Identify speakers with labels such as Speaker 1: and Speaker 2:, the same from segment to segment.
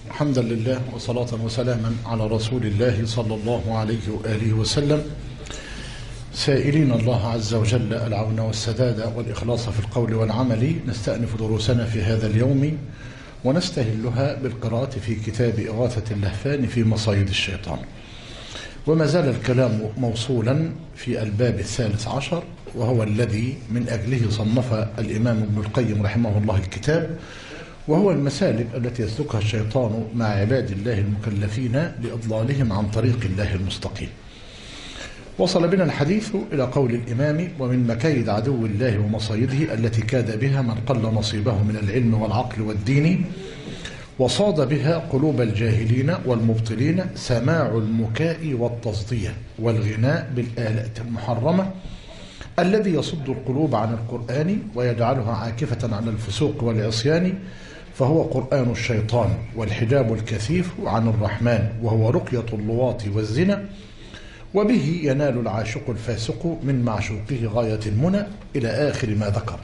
Speaker 1: حمدا لله وصلاة وسلاما على رسول الله صلى الله عليه وآله وسلم، سائلين الله عز وجل العون والسداد والإخلاص في القول والعمل. نستأنف دروسنا في هذا اليوم ونستهلها بالقراءة في كتاب إغاثة اللهفان في مصايد الشيطان، وما زال الكلام موصولا في الباب 13، وهو الذي من أجله صنف الإمام ابن القيم رحمه الله الكتاب، وهو المسالك التي يسلكها الشيطان مع عباد الله المكلفين لإضلالهم عن طريق الله المستقيم. وصل بنا الحديث إلى قول الإمام: ومن مكايد عدو الله ومصايده التي كاد بها من قل نصيبه من العلم والعقل والدين، وصاد بها قلوب الجاهلين والمبطلين سماع المكاء والتصدية والغناء بالآلات المحرمة، الذي يصد القلوب عن القرآن ويجعلها عاكفة على الفسوق والعصيان، فهو قرآن الشيطان والحجاب الكثيف عن الرحمن، وهو رقية اللواط والزنا، وبه ينال العاشق الفاسق من معشوقه غاية المنى، إلى آخر ما ذكر.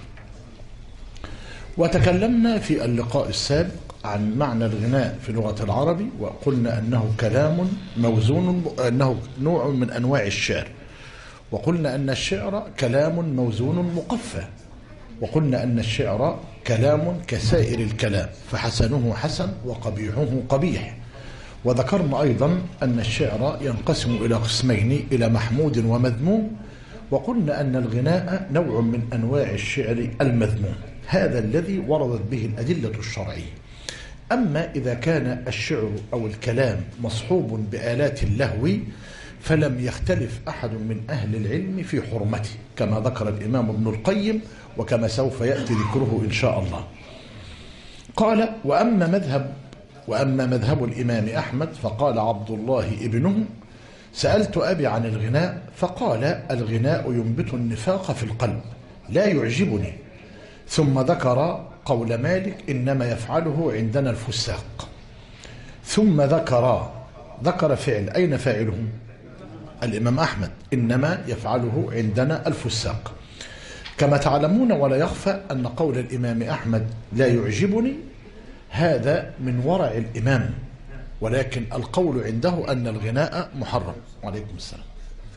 Speaker 1: وتكلمنا في اللقاء السابق عن معنى الغناء في لغة العرب، وقلنا أنه كلام موزون، أنه نوع من أنواع الشعر، وقلنا أن الشعر كلام موزون مقفى، وقلنا أن الشعر كلام كسائر الكلام، فحسنه حسن وقبيحه قبيح. وذكرنا أيضا أن الشعر ينقسم إلى قسمين، إلى محمود ومذموم، وقلنا أن الغناء نوع من أنواع الشعر المذموم، هذا الذي وردت به الأدلة الشرعية. أما إذا كان الشعر أو الكلام مصحوب بآلات اللهو فلم يختلف أحد من أهل العلم في حرمته، كما ذكر الإمام ابن القيم، وكما سوف يأتي ذكره إن شاء الله. قال: وأما مذهب الإمام أحمد فقال عبد الله ابنه: سألت أبي عن الغناء فقال: الغناء ينبت النفاق في القلب لا يعجبني. ثم ذكر قول مالك: إنما يفعله عندنا الفساق. ثم ذكر فعل، أين فاعله؟ الإمام أحمد: إنما يفعله عندنا الفساق. كما تعلمون ولا يخفى أن قول الإمام أحمد لا يعجبني هذا من ورع الإمام، ولكن القول عنده أن الغناء محرم. وعليكم السلام.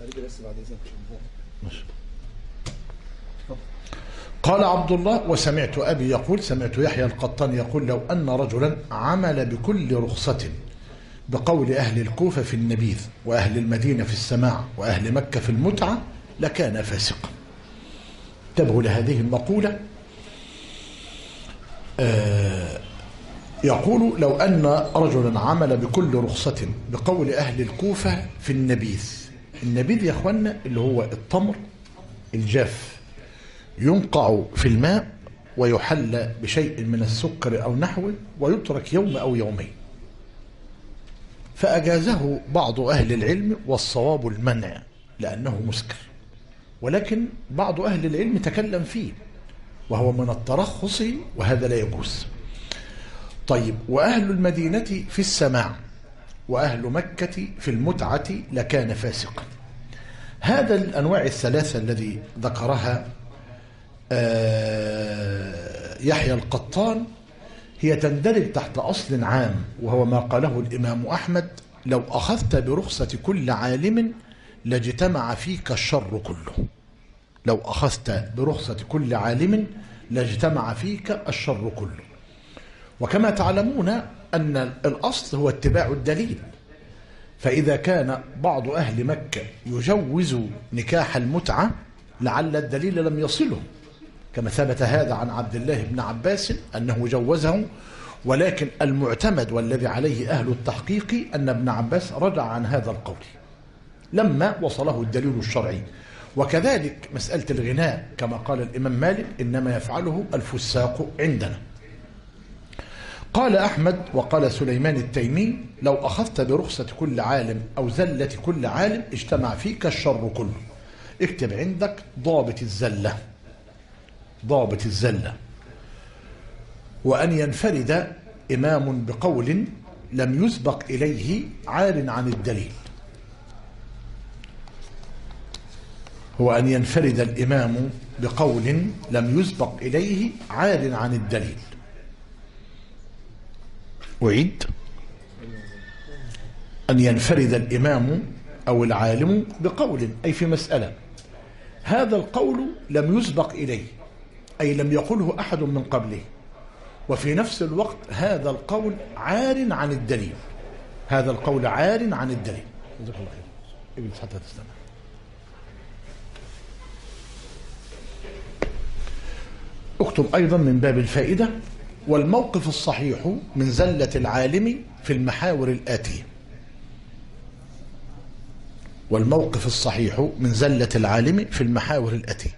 Speaker 1: قال عبد الله: وسمعت أبي يقول، سمعت يحيى القطان يقول: لو أن رجلا عمل بكل رخصة بقول أهل الكوفة في النبيذ، وأهل المدينة في السماع، وأهل مكة في المتعة، لكان فاسقا. انتبهوا لهذه المقولة. يقول: لو أن رجلا عمل بكل رخصة بقول أهل الكوفة في النبيذ. النبيذ يا أخوانا اللي هو التمر الجاف، ينقع في الماء ويحل بشيء من السكر أو نحوه، ويترك يوم أو يومين. فأجازه بعض أهل العلم، والصواب المنع لأنه مسكر، ولكن بعض أهل العلم تكلم فيه، وهو من الترخص، وهذا لا يجوز. طيب: وأهل المدينة في السماع، وأهل مكة في المتعة، لكان فاسقا. هذا الأنواع الثلاثة الذي ذكرها يحيى القطان هي تندرج تحت أصل عام، وهو ما قاله الإمام أحمد: لو أخذت برخصة كل عالم لاجتمع فيك الشر كله. لو أخذت برخصة كل عالم لاجتمع فيك الشر كله. وكما تعلمون أن الأصل هو اتباع الدليل، فإذا كان بعض أهل مكة يجوز نكاح المتعة لعل الدليل لم يصله، كما ثبت هذا عن عبد الله بن عباس أنه جوزه، ولكن المعتمد والذي عليه أهل التحقيق أن ابن عباس رجع عن هذا القول لما وصله الدليل الشرعي. وكذلك مسألة الغناء كما قال الإمام مالك: إنما يفعله الفساق عندنا. قال أحمد وقال سليمان التيمي: لو أخذت برخصة كل عالم أو زلة كل عالم اجتمع فيك الشر كله. اكتب عندك ضابط الزلة، ضابط الزلة: وأن ينفرد إمام بقول لم يسبق إليه عار عن الدليل. هو أن ينفرد الإمام بقول لم يسبق إليه عار عن الدليل. أعيد: أن ينفرد الإمام أو العالم بقول، أي في مسألة هذا القول لم يسبق إليه، أي لم يقله أحد من قبله، وفي نفس الوقت هذا القول عار عن الدليل، هذا القول عار عن الدليل. جزاك الله خير. اجلس حتى تستمع. اكتب أيضا من باب الفائدة: والموقف الصحيح من زلة العالم في المحاور الآتية. والموقف الصحيح من زلة العالم في المحاور الآتية.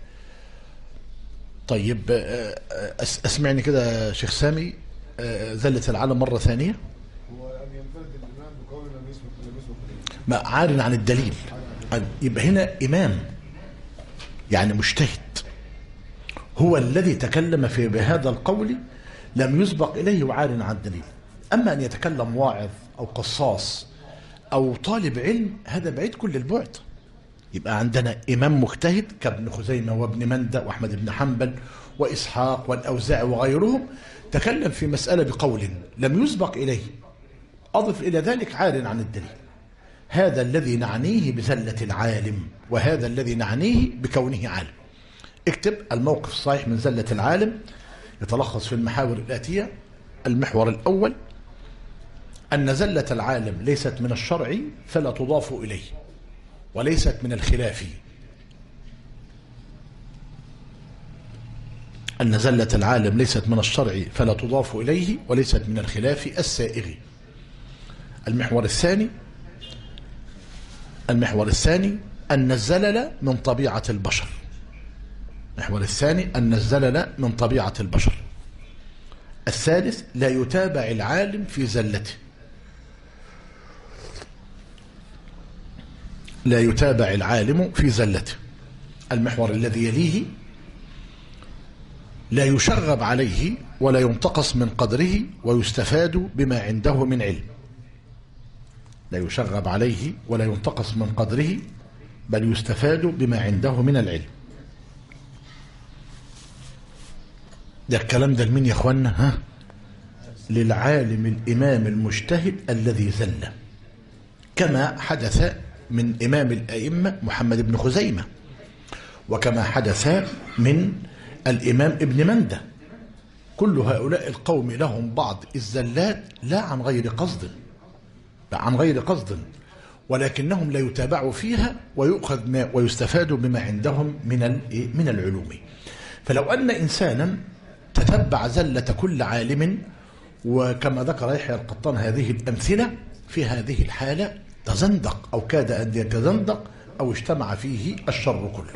Speaker 1: طيب اسمعني كده شيخ سامي، زلة العالم مرة ثانية.
Speaker 2: هو أن ينفرد الإمام بقول لم يسبق
Speaker 1: ما عار عن الدليل، يبقى هنا إمام يعني مجتهد هو الذي تكلم في بهذا القول لم يسبق إليه وعار عن الدليل. أما أن يتكلم واعظ أو قصاص أو طالب علم هذا بعيد كل البعد. يبقى عندنا إمام مجتهد كابن خزيمة وابن مندة وأحمد بن حنبل وإسحاق والأوزاعي وغيرهم، تكلم في مسألة بقول لم يسبق إليه، أضف إلى ذلك عار عن الدليل. هذا الذي نعنيه بزلة العالم، وهذا الذي نعنيه بكونه عالم. اكتب: الموقف الصحيح من زلة العالم يتلخص في المحاور الآتية. المحور الأول: أن زلة العالم ليست من الشرع فلا تضاف إليه، وليست من الخلاف. أن زلة العالم ليست من الشرع فلا تضاف إليه، وليست من الخلاف السائغ. المحور الثاني أن الزلل من طبيعة البشر. المحور الثاني أن الزلل من طبيعة البشر. الثالث: لا يتابع العالم في زلته. لا يتابع العالم في زلته. المحور الذي يليه: لا يشغب عليه ولا ينتقص من قدره ويستفاد بما عنده من علم. لا يشغب عليه ولا ينتقص من قدره بل يستفاد بما عنده من العلم. ده الكلام ده لمين يا اخوانا؟ للعالم الإمام المجتهد الذي زل، كما حدث من إمام الأئمة محمد بن خزيمة، وكما حدث من الإمام ابن مندة. كل هؤلاء القوم لهم بعض الزلات لا عن غير قصد، ولكنهم لا يتابعوا فيها ويؤخذ ما ويستفاد بما عندهم من العلوم. فلو أن إنسانا تتبع زلة كل عالم، وكما ذكر يحيى القطان هذه الأمثلة، في هذه الحالة تزندق أو كاد أن يتزندق أو اجتمع فيه الشر كله.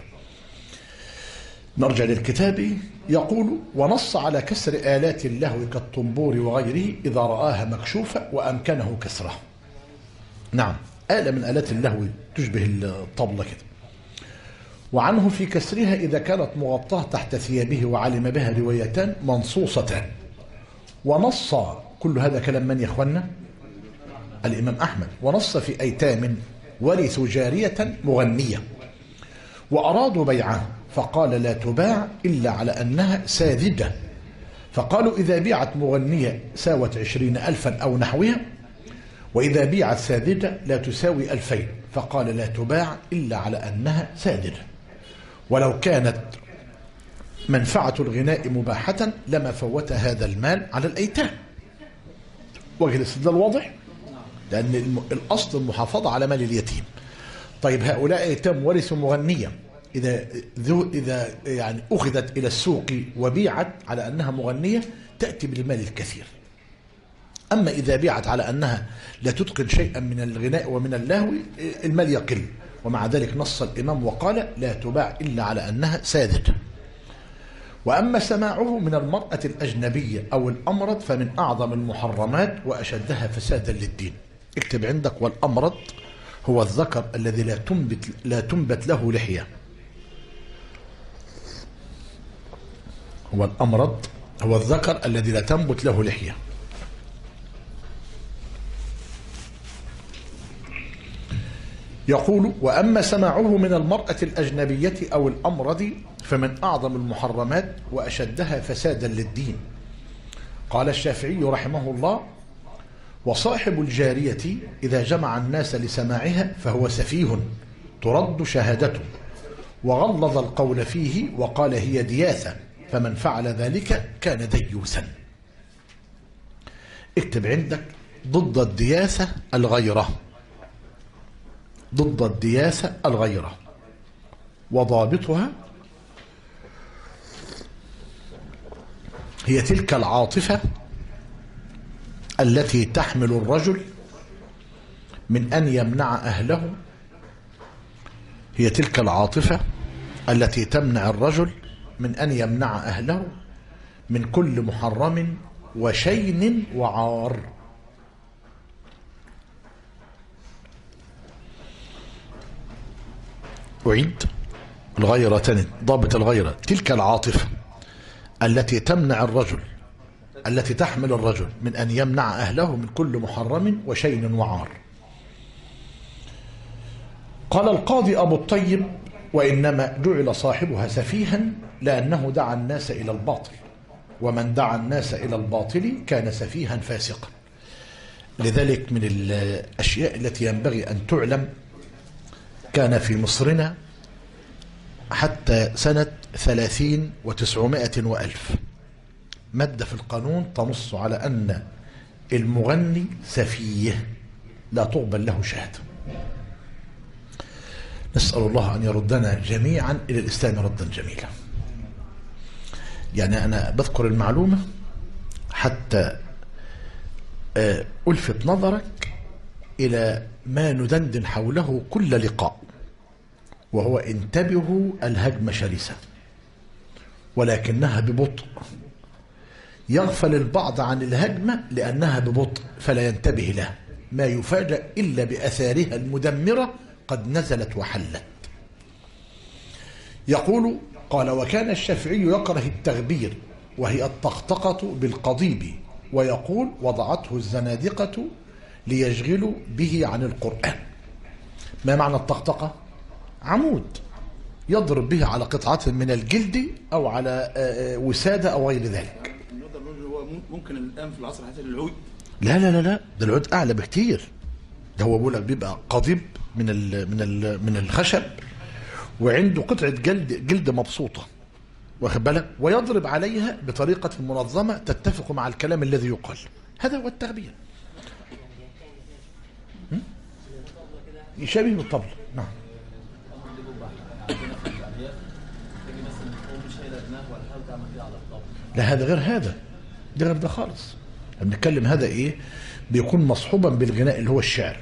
Speaker 1: نرجع للكتاب. يقول: ونص على كسر آلات اللهو كالطنبور وغيره إذا رآها مكشوفة وأمكنه كسرها. نعم، آلة من آلات اللهو تشبه الطبلة كده. وعنه في كسرها إذا كانت مغطاة تحت ثيابه وعلم بها روايتان منصوصتان. ونص، كل هذا كلام من يا اخوانا؟ الإمام أحمد. ونص في أيتام ورثوا جارية مغنية وأرادوا بيعها، فقال: لا تباع إلا على أنها ساذجة. فقالوا: إذا بيعت مغنية ساوت 20,000 أو نحوها، وإذا بيعت ساذجة لا تساوي 2000. فقال: لا تباع إلا على أنها ساذجة. ولو كانت منفعة الغناء مباحة لما فوت هذا المال على الأيتام. وجه الاستدلال واضح، لأن الأصل المحافظة على مال اليتيم. طيب، هؤلاء أيتام ورثوا مغنية، إذا يعني أخذت إلى السوق وبيعت على أنها مغنية تأتي بالمال الكثير. أما إذا بيعت على أنها لا تتقن شيئا من الغناء ومن اللهو المال يقل. ومع ذلك نص الإمام وقال: لا تباع إلا على أنها ساذجة. وأما سماعه من المرأة الأجنبية أو الأمرد فمن أعظم المحرمات وأشدها فسادا للدين. اكتب عندك: والأمرد هو الذكر الذي لا تنبت له لحية. هو الأمرد هو الذكر الذي لا تنبت له لحية. يقول: وأما سماعه من المرأة الأجنبية أو الأمرد فمن أعظم المحرمات وأشدها فسادا للدين. قال الشافعي رحمه الله: وصاحب الجارية إذا جمع الناس لسماعها فهو سفيه ترد شهادته، وغلظ القول فيه وقال هي دياثة، فمن فعل ذلك كان ديوثا. اكتب عندك ضد الدياثة الغيرة، ضد الدياثة الغيرة، وضابطها هي تلك العاطفة التي تحمل الرجل من أن يمنع أهله، هي تلك العاطفة التي تمنع الرجل من أن يمنع أهله من كل محرم وشين وعار. أعيد الغيرة تاني، ضابط الغيرة تلك العاطفة التي تمنع الرجل، التي تحمل الرجل من أن يمنع أهله من كل محرم وشين وعار. قال القاضي أبو الطيب: وإنما جعل صاحبها سفيها لأنه دعا الناس إلى الباطل، ومن دعا الناس إلى الباطل كان سفيها فاسقا. لذلك من الأشياء التي ينبغي أن تعلم، كان في مصرنا حتى سنة 30 و900 وألف مادة في القانون تنص على أن المغني سفيه لا تقبل له شهادة. نسأل الله أن يردنا جميعا إلى الإسلام ردا جميلا. يعني أنا بذكر المعلومة حتى ألفت نظرك إلى ما ندندن حوله كل لقاء، وهو انتبهوا الهجمة شرسة ولكنها ببطء. يغفل البعض عن الهجمة لأنها ببطء فلا ينتبه لها، ما يفاجأ إلا بأثارها المدمرة قد نزلت وحلت. يقول: قال: وكان الشافعي يكره التغبير وهي الطقطقة بالقضيب، ويقول: وضعته الزنادقة ليشغلوا به عن القرآن. ما معنى الطقطقة؟ عمود يضرب به على قطعة من الجلد أو على وسادة أو غير ذلك.
Speaker 3: هو ممكن الآن في العصر الحديث العود؟
Speaker 1: لا لا لا لا، ده العود أعلى بكتير. ده هو بيقول لك بيبقى قضيب من الخشب، وعنده قطعة جلد مبسوطة، واخد بالك، ويضرب عليها بطريقة منظمة تتفق مع الكلام الذي يقال. هذا هو التغبير. يشابه بالطبل. نعم. لا، هذا غير هذا، ده غير ده خالص. بنتكلم هذا ايه؟ بيكون مصحوبا بالغناء اللي هو الشعر.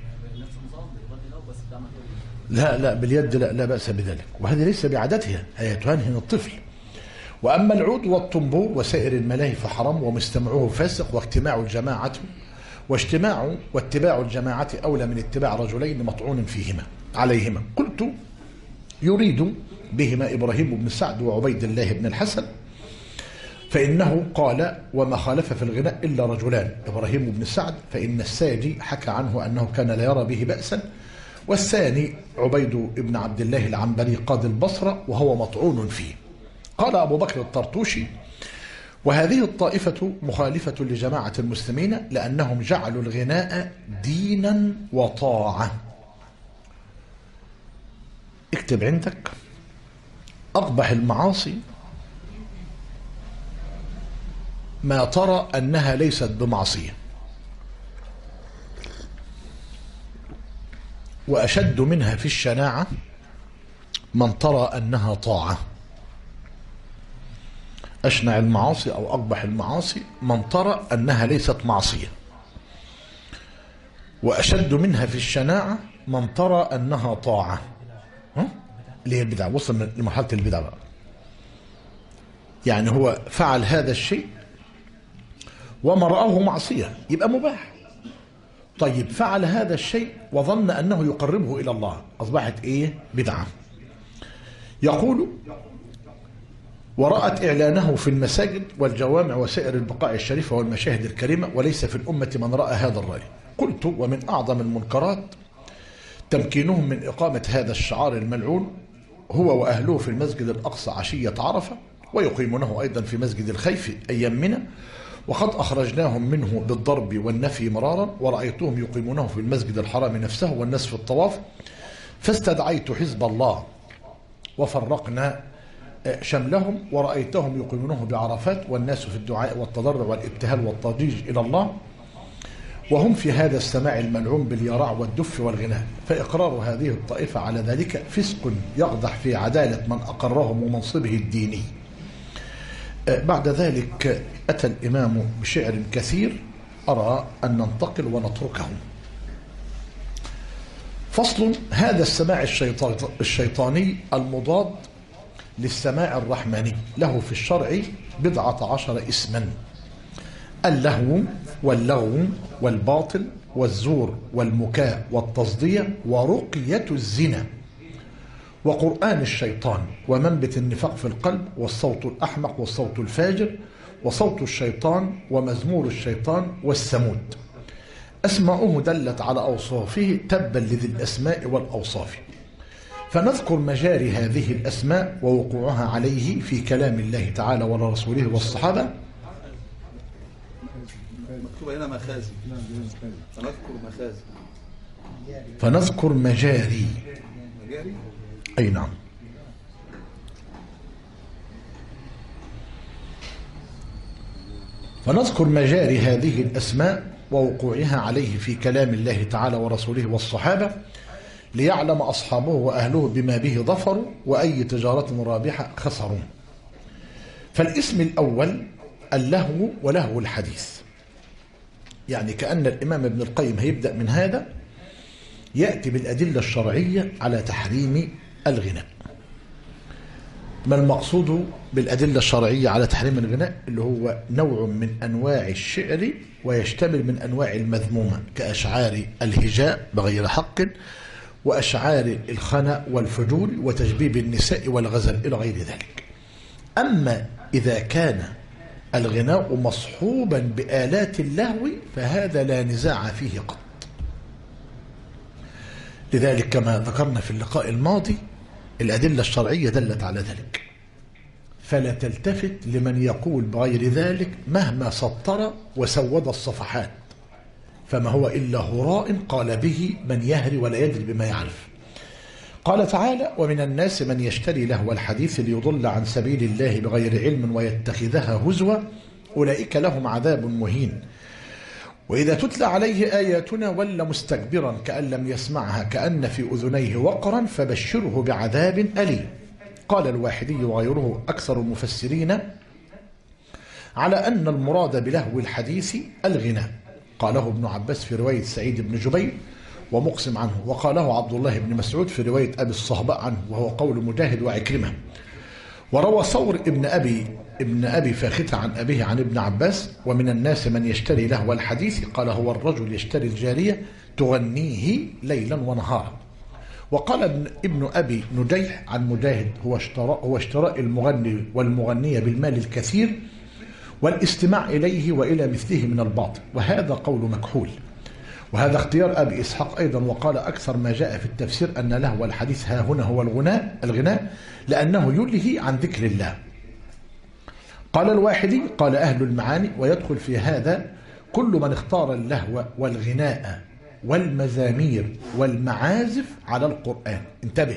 Speaker 1: لا لا، باليد لا بأس بذلك، وهذه ليس بعادتها، هي تهنهن الطفل. وأما العود والطنبور وسائر الملاهي فحرام، ومستمعوه فاسق، واجتماع الجماعة واتباع الجماعة أولى من اتباع رجلين مطعون فيهما عليهما. قلت: يريد بهما إبراهيم بن سعد وعبيد الله بن الحسن، فإنه قال: وما خالف في الغناء إلا رجلان، إبراهيم بن سعد فإن الساجي حكى عنه أنه كان لا يرى به بأسا، والثاني عبيد بن عبد الله العنبري قاضي البصرة وهو مطعون فيه. قال أبو بكر الطرطوشي: وهذه الطائفة مخالفة لجماعة المسلمين لأنهم جعلوا الغناء دينا وطاعة. اكتب عندك: أقبح المعاصي ما ترى أنها ليست بمعصية، وأشد منها في الشناعة من ترى أنها طاعة. أشنع المعاصي أو أقبح المعاصي من ترى أنها ليست معصية، وأشد منها في الشناعة من ترى أنها طاعة. اللي هي البدعة. وصل لمرحلة البدعة بقى. يعني هو فعل هذا الشيء وما رآه معصية يبقى مباح. طيب فعل هذا الشيء وظن أنه يقربه إلى الله، أصبحت إيه؟ بدعة. يقول: ورأت إعلانه في المساجد والجوامع وسائر البقاع الشريفة والمشاهد الكريمة، وليس في الأمة من رأى هذا الرأي. قلت: ومن أعظم المنكرات تمكينهم من إقامة هذا الشعار الملعون هو وأهله في المسجد الأقصى عشية عرفة، ويقيمونه أيضا في مسجد الخيف أيام منى، وقد أخرجناهم منه بالضرب والنفي مرارا ورأيتهم يقيمونه في المسجد الحرام نفسه والناس في الطواف فاستدعيت حزب الله وفرقنا شملهم ورأيتهم يقيمونه بعرفات والناس في الدعاء والتضرع والابتهال والتضجيج إلى الله وهم في هذا السماع الملعون باليراع والدف والغناء. فإقرار هذه الطائفة على ذلك فسق يقدح في عدالة من أقرهم ومنصبه الديني. بعد ذلك أتى الإمام بشعر كثير أرى أن ننتقل ونتركه. فصل: هذا السماع الشيطاني المضاد للسماع الرحماني له في الشرع 11 اسما: اللهو واللغو والباطل والزور والمكاء والتصدية ورقية الزنا وقرآن الشيطان ومنبت النفاق في القلب والصوت الأحمق والصوت الفاجر وصوت الشيطان ومزمور الشيطان والسمود. أسماؤه دلت على أوصافه تبا لذي الأسماء والأوصاف. فنذكر مجاري هذه الأسماء ووقوعها عليه في كلام الله تعالى ورسوله والصحابة.
Speaker 3: مكتوب هنا مخازي.
Speaker 1: فنذكر مجاري. أي نعم. فنذكر مجاري هذه الأسماء ووقوعها عليه في كلام الله تعالى ورسوله والصحابة ليعلم أصحابه وأهله بما به ظفروا وأي تجارة رابحة خسروا. فالاسم الأول اللهو ولهو الحديث، يعني كأن الإمام ابن القيم هيبدأ من هذا يأتي بالأدلة الشرعية على تحريم الغناء. ما المقصود بالأدلة الشرعية على تحريم الغناء؟ اللي هو نوع من أنواع الشعر ويشتمل من أنواع المذمومة كأشعار الهجاء بغير حق وأشعار الخنا والفجور وتجبيب النساء والغزل إلى غير ذلك. أما إذا كان الغناء مصحوبا بآلات اللهو فهذا لا نزاع فيه قط. لذلك كما ذكرنا في اللقاء الماضي الأدلة الشرعية دلت على ذلك، فلا تلتفت لمن يقول بغير ذلك مهما سطر وسود الصفحات، فما هو إلا هراء قال به من يهري ولا يدري بما يعرف. قال تعالى: ومن الناس من يشتري لهو الحديث ليضل عن سبيل الله بغير علم ويتخذها هزوا أولئك لهم عذاب مهين وإذا تتلى عليه آياتنا ولى مستكبرا كأن لم يسمعها كأن في أذنيه وقرا فبشره بعذاب أليم. قال الواحدي وغيره أكثر المفسرين على أن المراد بلهو الحديث الغناء. قاله ابن عباس في رواية سعيد بن جبير ومقسم عنه، وقاله عبد الله بن مسعود في رواية أبي الصهباء عنه وهو قول مجاهد وعكرمة. وروى ثور ابن أبي فاختة عن أبيه عن ابن عباس: ومن الناس من يشتري لهو الحديث قال هو الرجل يشتري الجارية تغنيه ليلا ونهارا. وقال ابن أبي نجيح عن مجاهد: هو اشتراء المغني والمغنية بالمال الكثير والاستماع إليه وإلى مثله من الباطل، وهذا قول مكحول. وهذا اختيار أبي إسحاق أيضا. وقال: أكثر ما جاء في التفسير أن لهو الحديث ها هنا هو الغناء لأنه يلهي عن ذكر الله. قال الواحدي: قال أهل المعاني: ويدخل في هذا كل من اختار اللهو والغناء والمزامير والمعازف على القرآن. انتبه،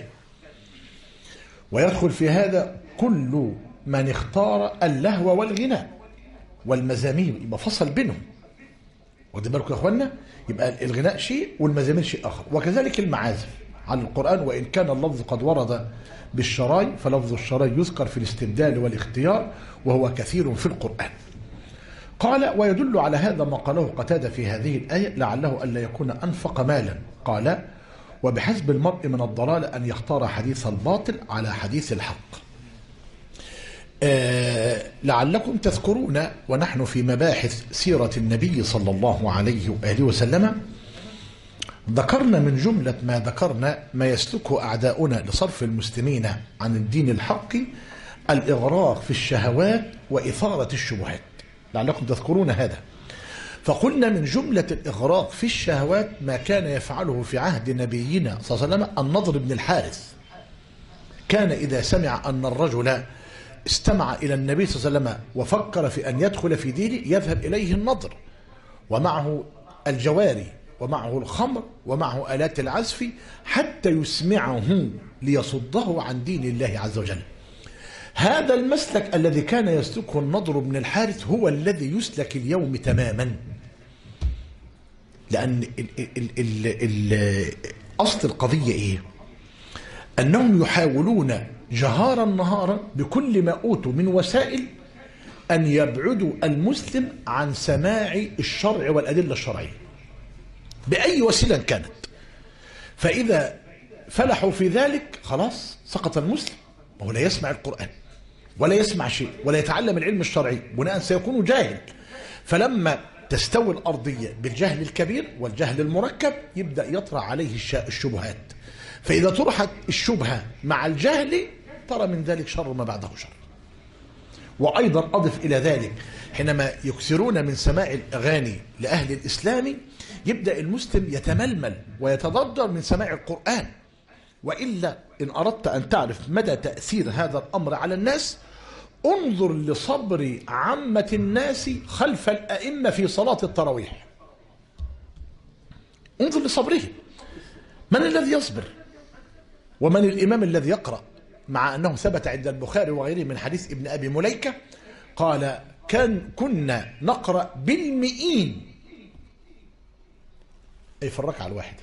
Speaker 1: ويدخل في هذا كل من اختار اللهو والغناء والمزامير، يبقى فصل بينهم. واخدين بالكم يا اخوانا؟ يبقى الغناء شيء والمزامير شيء اخر، وكذلك المعازف على القرآن. وإن كان اللفظ قد ورد بالشراي فلفظ الشراي يذكر في الاستبدال والاختيار وهو كثير في القرآن. قال: ويدل على هذا ما قاله قتادة في هذه الآية لعله ألا يكون أنفق مالا. قال: وبحسب المرء من الضلال أن يختار حديث الباطل على حديث الحق. لعلكم تذكرون ونحن في مباحث سيرة النبي صلى الله عليه وآله وسلم ذكرنا من جملة ما ذكرنا ما يسلكه أعداؤنا لصرف المسلمين عن الدين الحق الإغراق في الشهوات وإثارة الشبهات. لعلكم تذكرون هذا. فقلنا من جملة الإغراق في الشهوات ما كان يفعله في عهد نبينا صلى الله عليه وسلم النضر بن الحارث. كان إذا سمع أن الرجل استمع إلى النبي صلى الله عليه وسلم وفكر في أن يدخل في دينه يذهب إليه النضر ومعه الجواري ومعه الخمر ومعه آلات العزف حتى يسمعه ليصده عن دين الله عز وجل. هذا المسلك الذي كان يسلكه النضر بن الحارث هو الذي يسلك اليوم تماما، لأن أصل القضية إيه؟ أنهم يحاولون جهارا نهارا بكل ما أوتوا من وسائل أن يبعدوا المسلم عن سماع الشرع والأدلة الشرعية بأي وسيلة كانت. فإذا فلحوا في ذلك خلاص سقط المسلم، وهو لا يسمع القرآن ولا يسمع شيء ولا يتعلم العلم الشرعي، بناء سيكون جاهل. فلما تستوي الأرضية بالجهل الكبير والجهل المركب يبدأ يطرح عليه الشبهات، فإذا طرحت الشبهة مع الجهل ترى من ذلك شر ما بعده شر. وأيضا أضف إلى ذلك حينما يكثرون من سماع الأغاني لأهل الإسلام يبدأ المسلم يتململ ويتضرر من سماع القرآن. وإلا إن أردت أن تعرف مدى تأثير هذا الأمر على الناس انظر لصبر عامة الناس خلف الأئمة في صلاة التراويح، انظر لصبرهم. من الذي يصبر؟ ومن الإمام الذي يقرأ؟ مع أنه ثبت عند البخاري وغيره من حديث ابن أبي مليكة قال كنا نقرأ بالمئين، أي في الركعة الواحدة،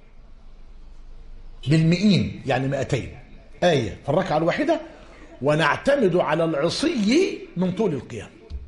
Speaker 1: بالمئين يعني 200 آية في الركعة الواحدة، ونعتمد على العصي من طول القيام.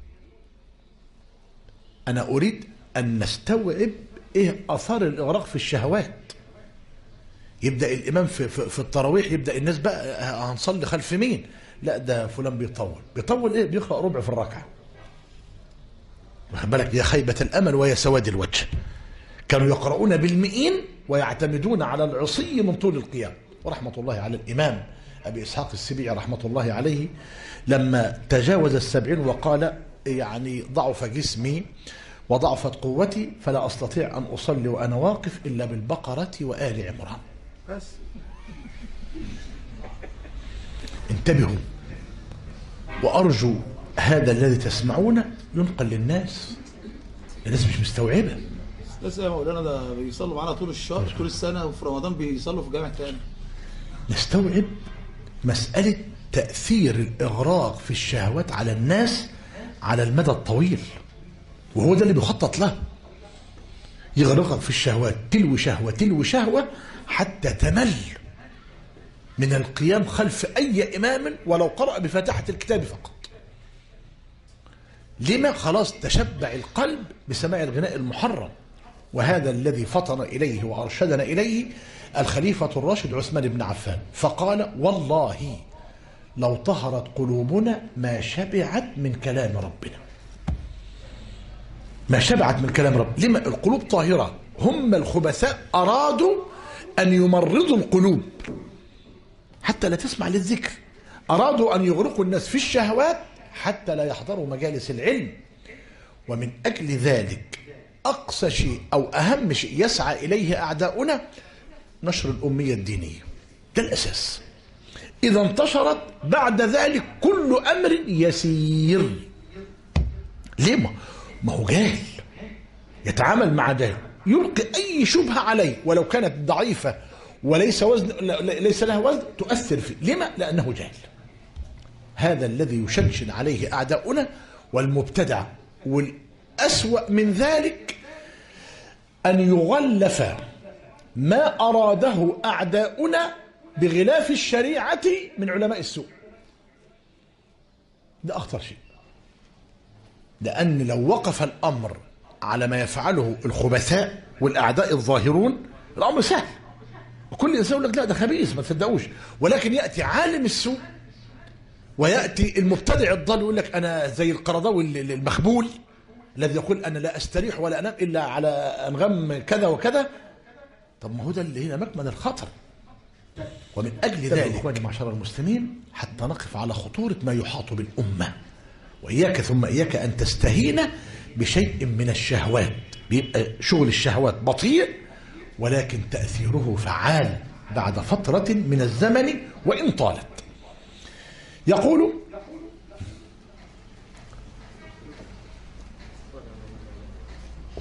Speaker 1: أنا أريد أن نستوعب إيه أثار الإغراق في الشهوات. يبدأ الإمام في التراويح يبدأ الناس بقى هنصلي خلف مين؟ لا ده فلان بيطول إيه؟ بيقرأ ربع في الركعة. واخد بالك؟ يا خيبة الأمل ويا سواد الوجه. كانوا يقرؤون بالمئين ويعتمدون على العصي من طول القيام. ورحمة الله على الإمام أبي إسحاق السبيعي رحمة الله عليه لما تجاوز 70 وقال يعني ضعف جسمي وضعفت قوتي فلا أستطيع أن أصلي وأنا واقف إلا بالبقرة وآل عمران. بس انتبهوا، وأرجو هذا الذي تسمعونه ينقل للناس. الناس مش مستوعبة.
Speaker 3: بس يا مولانا ده بيصلوا معانا طول الشهر طول السنة، وفي رمضان بيصلوا في جامع تاني.
Speaker 1: نستوعب مسألة تأثير الإغراق في الشهوات على الناس على المدى الطويل، وهو ده اللي بيخطط له. يغرقك في الشهوات تلو شهوة تلو شهوة حتى تمل من القيام خلف أي إمام ولو قرأ بفاتحة الكتاب فقط. لما؟ خلاص تشبع القلب بسماع الغناء المحرم. وهذا الذي فطن إليه وأرشدنا إليه الخليفة الراشد عثمان بن عفان، فقال والله لو طهرت قلوبنا ما شبعت من كلام ربنا. ما شبعت من كلام رب. لما؟ القلوب طاهرة. هم الخبثاء أرادوا أن يمرضوا القلوب حتى لا تسمع للذكر. أرادوا أن يغرقوا الناس في الشهوات حتى لا يحضروا مجالس العلم. ومن أجل ذلك أقصى شيء أو أهم شيء يسعى إليه أعداؤنا نشر الأمية الدينية. ده الأساس. إذا انتشرت بعد ذلك كل أمر يسير. ليه؟ ما هو جاهل يتعامل مع جاهل، يلقي أي شبهة عليه ولو كانت ضعيفة وليس ليس لها وزن تؤثر فيه. لما؟ لأنه جاهل. هذا الذي يشنشن عليه أعداؤنا والمبتدع. والأسوأ من ذلك أن يغلف ما أراده أعداؤنا بغلاف الشريعة من علماء السوء. ده أخطر شيء، لأن لو وقف الأمر على ما يفعله الخبثاء والأعداء الظاهرون الأمر سهل، وكل إنسان يقول لك لا ده خبيث ما تصدقوش. ولكن يأتي عالم السوء ويأتي المبتدع الضال يقول لك أنا زي القرضاوي المخبول الذي يقول أنا لا أستريح ولا أنام إلا على أنغام كذا وكذا. طب ما هو ده اللي هنا مكمن الخطر. ومن أجل ذلك إخواني معشر المسلمين حتى نقف على خطورة ما يحاط بالأمة، وإياك ثم إياك أن تستهين بشيء من الشهوات. بيبقى شغل الشهوات بطيء ولكن تأثيره فعال بعد فترة من الزمن وإن طالت. يقول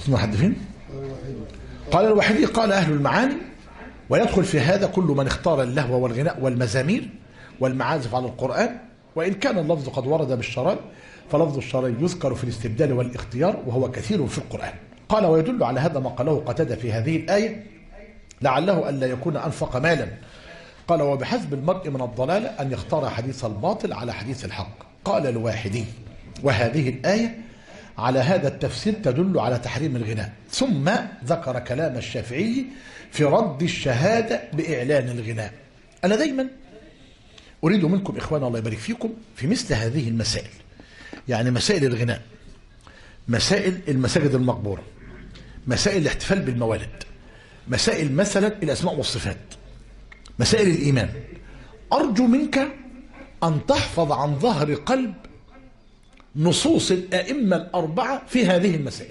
Speaker 1: اسمه حد فين؟ قال الوحيدي قال أهل المعاني ويدخل في هذا كل من اختار اللهو والغناء والمزامير والمعازف على القرآن، وإن كان اللفظ قد ورد بالشراب فلفظ الشراب يذكر في الاستبدال والاختيار وهو كثير في القرآن. قال ويدل على هذا ما قاله قتادة في هذه الآية لعله ألا يكون أنفق مالا. قال وبحسب المرء من الضلالة أن يختار حديث الباطل على حديث الحق. قال الواحدي وهذه الآية على هذا التفسير تدل على تحريم الغناء، ثم ذكر كلام الشافعي في رد الشهادة بإعلان الغناء. أنا دايما أريد منكم إخوانا الله يبارك فيكم في مثل هذه المسائل، يعني مسائل الغناء، مسائل المساجد المقبورة، مسائل الاحتفال بالموالد، مسائل مثلا الأسماء والصفات، مسائل الإيمان، أرجو منك أن تحفظ عن ظهر قلب نصوص الأئمة الأربعة في هذه المسائل.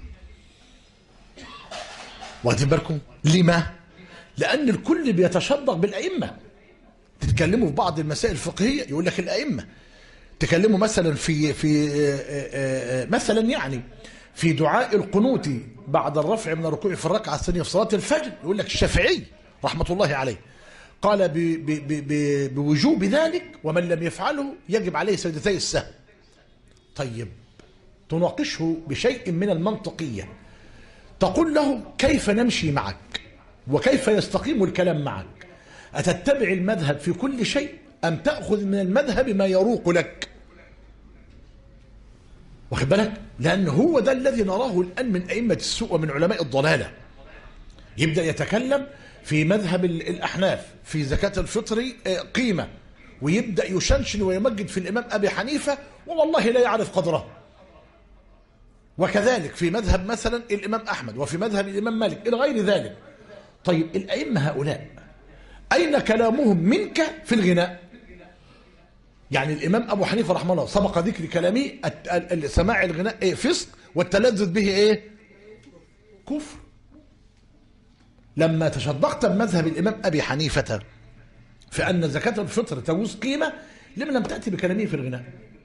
Speaker 1: واخدين بالكم؟ لما؟ لأن الكل بيتشدق بالأئمة. تتكلموا في بعض المسائل الفقهية يقول لك الأئمة، تكلموا مثلا في مثلا يعني في دعاء القنوت بعد الرفع من الركوع في الركعة الثانية في صلاة الفجر يقول لك الشافعي رحمة الله عليه قال بوجوب ذلك، ومن لم يفعله يجب عليه سجدتي السهو. طيب تناقشه بشيء من المنطقية، تقول له كيف نمشي معك وكيف يستقيم الكلام معك؟ أتتبع المذهب في كل شيء أم تأخذ من المذهب ما يروق لك؟ واخد بالك؟ لأن هو ده الذي نراه الآن من أئمة السوء ومن علماء الضلالة. يبدأ يتكلم في مذهب الأحناف في زكاة الفطر قيمة، ويبدأ يشنشن ويمجد في الإمام أبي حنيفة والله لا يعرف قدره. وكذلك في مذهب مثلا الإمام أحمد وفي مذهب الإمام مالك إلى غير ذلك. طيب الأئمة هؤلاء أين كلامهم منك في الغناء؟ يعني الإمام أبو حنيفة رحمه الله سبق ذكر كلامه سماع الغناء فسق والتلذذ به كفر. لما تشدقت بمذهب الإمام أبي حنيفة في أن زكاة الفطر تجوز قيمة، لما لم تأتي بكلامه في الغناء؟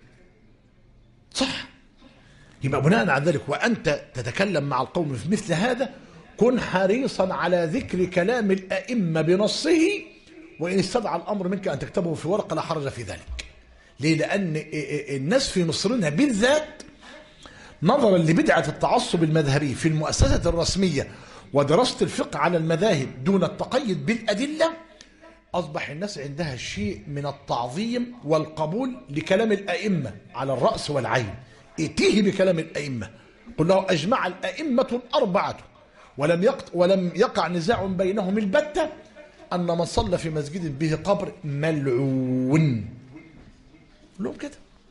Speaker 1: صح. يبقى بناء على ذلك وأنت تتكلم مع القوم في مثل هذا كن حريصا على ذكر كلام الأئمة بنصه، وإن استدعى الأمر منك أن تكتبه في ورقة لا حرج في ذلك. ليه؟ لأن الناس في مصرنا بالذات نظرا لبدعة التعصب المذهبي في المؤسسة الرسمية ودراسة الفقه على المذاهب دون التقيد بالأدلة، أصبح الناس عندها شيء من التعظيم والقبول لكلام الأئمة على الرأس والعين. ائتيه بكلام الأئمة، قل له أجمع الأئمة الأربعة ولم يقع نزاع بينهم البتة أن من صلى في مسجد به قبر ملعون. لهم كده.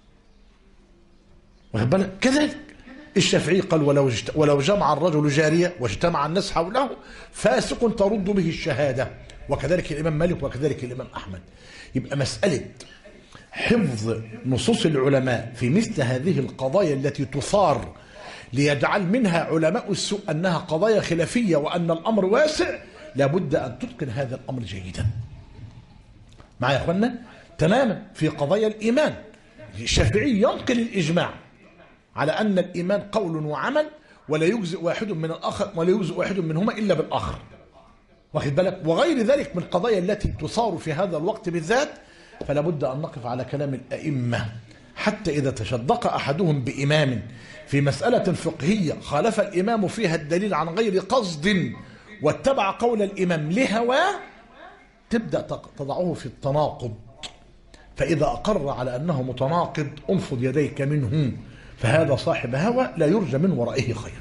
Speaker 1: واخد بالك؟ كذلك الشافعي قال ولو جمع الرجل جارية واجتمع الناس حوله فاسق ترد به الشهادة. وكذلك الإمام مالك وكذلك الإمام أحمد. يبقى مسألة حفظ نصوص العلماء في مثل هذه القضايا التي تثار ليجعل منها علماء السوء أنها قضايا خلافية وأن الأمر واسع، لابد أن تتقن هذا الأمر جيدا. معايا يا أخوانا؟ تماما. في قضايا الإيمان الشافعي ينقل الإجماع على أن الإيمان قول وعمل ولا يجزئ واحد من الآخر ولا يجزئ واحد منهما إلا بالآخر. واخد بالك؟ وغير ذلك من القضايا التي تثار في هذا الوقت بالذات، فلا بد أن نقف على كلام الأئمة حتى إذا تشدق أحدهم بإمام في مسألة فقهية خالف الإمام فيها الدليل عن غير قصد واتبع قول الإمام لهواه، تبدأ تضعه في التناقض. فإذا أقر على أنه متناقض انفض يديك منه، فهذا صاحب هوى لا يرجى من ورائه خير.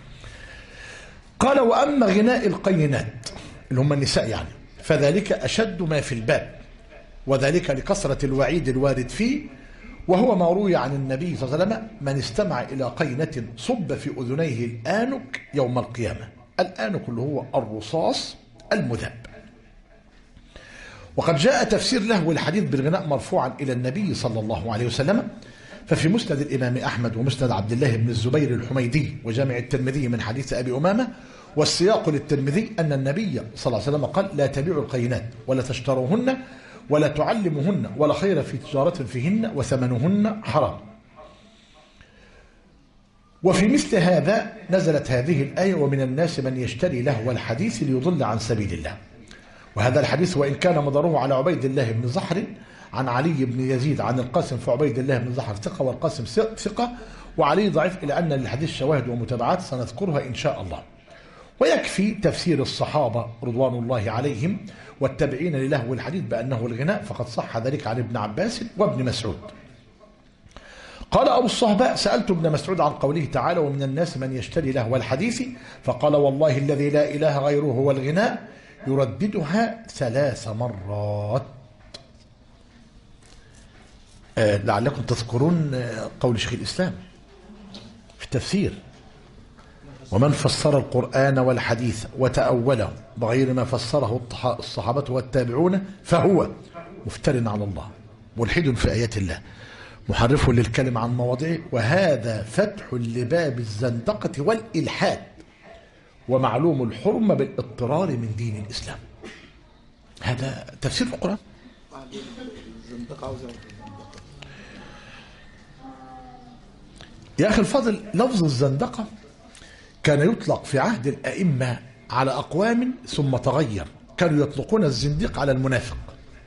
Speaker 1: قال وأما غناء القينات اللي هم النساء يعني فذلك أشد ما في الباب، وذلك لكثرة الوعيد الوارد فيه، وهو ما روي عن النبي صلى الله عليه وسلم من استمع إلى قينة صب في أذنيه الآنك يوم القيامة. الآنك اللي هو الرصاص المذاب. وقد جاء تفسير له الحديث بالغناء مرفوعا إلى النبي صلى الله عليه وسلم، ففي مسند الإمام أحمد ومسند عبد الله بن الزبير الحميدي وجامع الترمذي من حديث أبي أمامة، والسياق للترمذي أن النبي صلى الله عليه وسلم قال لا تبيعوا القينات ولا تشتروهن ولا تعلمهن ولا خير في تجارة فيهن وثمنهن حرام. وفي مثل هذا نزلت هذه الآية: ومن الناس من يشتري لهو الحديث ليضل عن سبيل الله. وهذا الحديث وإن كان مداره على عبيد الله بن زحر عن علي بن يزيد عن القاسم، فعبيد الله بن زحر ثقة والقاسم ثقة، وعلي ضعيف، إلى أن للحديث شواهد ومتابعات سنذكرها إن شاء الله. ويكفي تفسير الصحابة رضوان الله عليهم والتابعين للهو الحديث بأنه الغناء، فقد صح ذلك عن ابن عباس وابن مسعود. قال أبو الصهباء: سألت ابن مسعود عن قوله تعالى: ومن الناس من يشتري لهو الحديث، فقال: والله الذي لا إله غيره هو الغناء، يرددها 3 مرات. لعلكم تذكرون قول شيخ الإسلام في التفسير: ومن فسر القرآن والحديث وتأوله بغير ما فسره الصحابة والتابعون فهو مفتر على الله، ملحد في آيات الله، محرف للكلم عن مواضعه، وهذا فتح لباب الزندقة والإلحاد، ومعلوم الحرمة بالاضطرار من دين الإسلام. هذا تفسير القرآن. يا أخي الفاضل، لفظ الزندقة كان يطلق في عهد الأئمة على أقوام ثم تغير. كانوا يطلقون الزنديق على المنافق،